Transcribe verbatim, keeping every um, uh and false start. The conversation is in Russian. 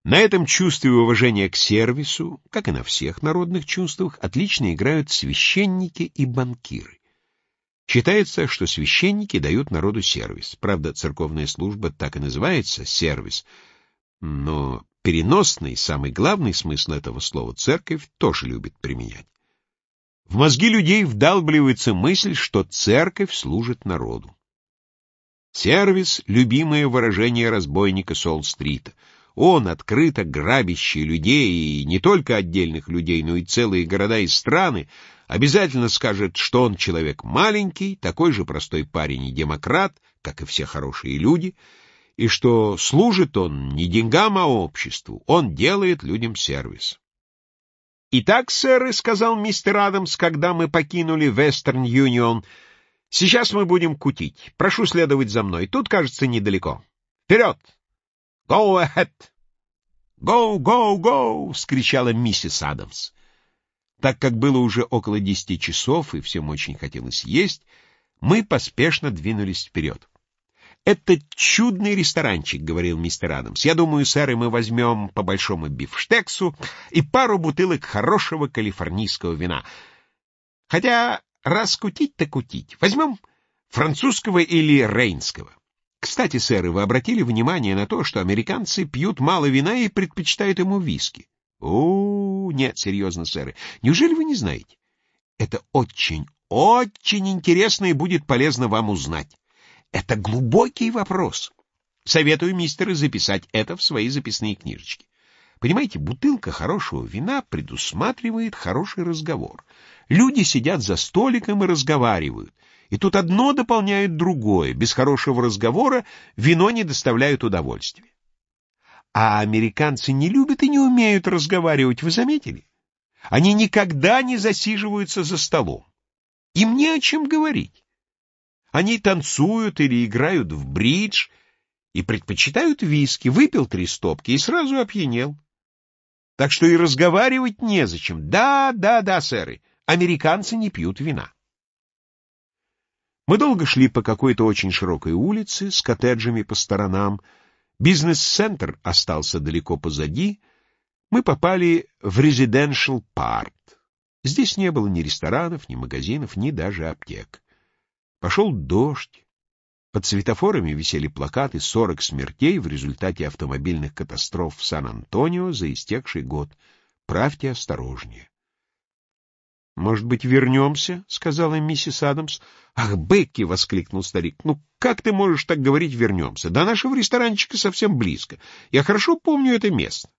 На этом чувстве уважения к сервису, как и на всех народных чувствах, отлично играют священники и банкиры. Считается, что священники дают народу сервис. Правда, церковная служба так и называется — сервис. Но переносный, самый главный смысл этого слова церковь тоже любит применять. В мозги людей вдалбливается мысль, что церковь служит народу. Сервис — любимое выражение разбойника Солл-стрита. Он, открыто грабящий людей, и не только отдельных людей, но и целые города и страны, обязательно скажет, что он человек маленький, такой же простой парень и демократ, как и все хорошие люди, и что служит он не деньгам, а обществу, он делает людям сервис. «Итак, сэры, — сказал мистер Адамс, когда мы покинули Вестерн Юнион, — сейчас мы будем кутить. Прошу следовать за мной. Тут, кажется, недалеко. Вперед! Go ahead! Go, go, go! — вскричала миссис Адамс. Так как было уже около десяти часов, и всем очень хотелось есть, мы поспешно двинулись вперед. «Это чудный ресторанчик, — говорил мистер Адамс. — Я думаю, сэры, мы возьмем по большому бифштексу и пару бутылок хорошего калифорнийского вина. Хотя, раз кутить, так кутить. Возьмем французского или рейнского. Кстати, сэры, вы обратили внимание на то, что американцы пьют мало вина и предпочитают ему виски? О, нет, серьезно, сэры. Неужели вы не знаете? Это очень, очень интересно и будет полезно вам узнать. Это глубокий вопрос. Советую, мистеры, записать это в свои записные книжечки. Понимаете, бутылка хорошего вина предусматривает хороший разговор. Люди сидят за столиком и разговаривают. И тут одно дополняет другое. Без хорошего разговора вино не доставляет удовольствия. А американцы не любят и не умеют разговаривать, вы заметили? Они никогда не засиживаются за столом. Им не о чем говорить. Они танцуют или играют в бридж и предпочитают виски. Выпил три стопки и сразу опьянел. Так что и разговаривать незачем. Да, да, да, сэры, американцы не пьют вина. Мы долго шли по какой-то очень широкой улице с коттеджами по сторонам. Бизнес-центр остался далеко позади. Мы попали в Residential Part. Здесь не было ни ресторанов, ни магазинов, ни даже аптек. Пошел дождь. Под светофорами висели плакаты «сорок смертей в результате автомобильных катастроф в Сан-Антонио за истекший год. Правьте осторожнее». «Может быть, вернемся?» — сказала миссис Адамс. «Ах, Бекки!» — воскликнул старик. «Ну, как ты можешь так говорить «вернемся»? До нашего ресторанчика совсем близко. Я хорошо помню это место».